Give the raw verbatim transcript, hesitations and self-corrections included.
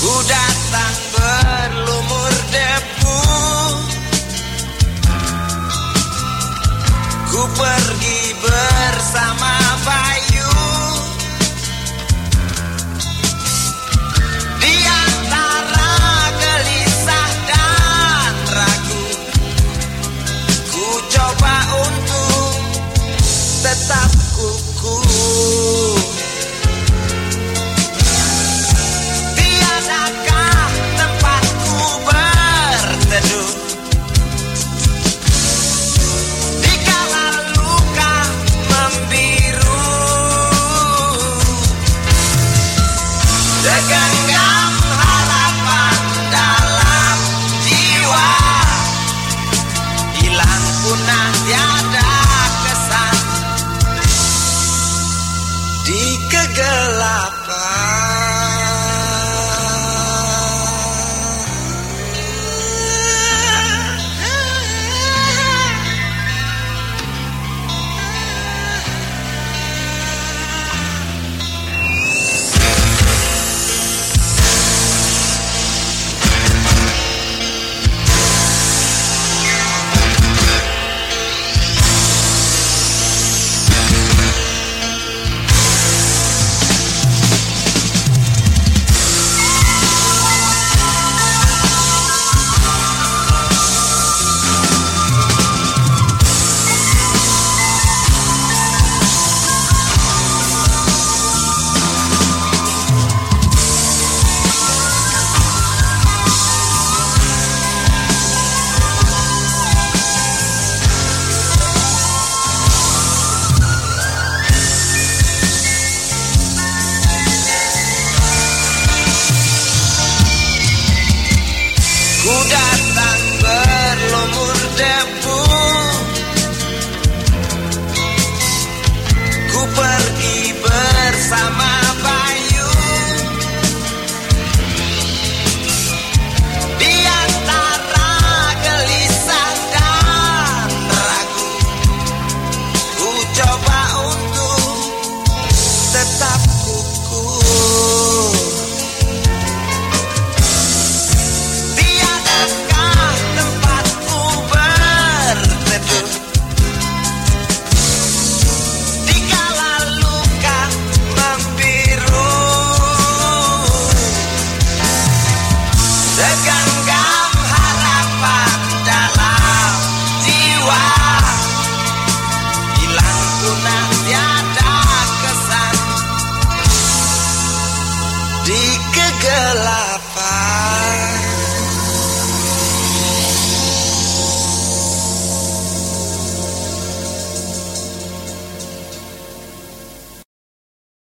Ku datang berlumur debu, ku pergi bersama Bayu. Di antara gelisah dan ragu, ku coba untuk tetap kukuh. Segenggam harapan dalam jiwa, hilang punah tiada kesan di kegelapan. Ku datang berlumur debu, ku pergi bersama Bayu. Di antara gelisah dan ragu, ku coba untuk tetap kukuh. Segenggam harapan dalam jiwa, hilang punah tiada kesan di kegelapan.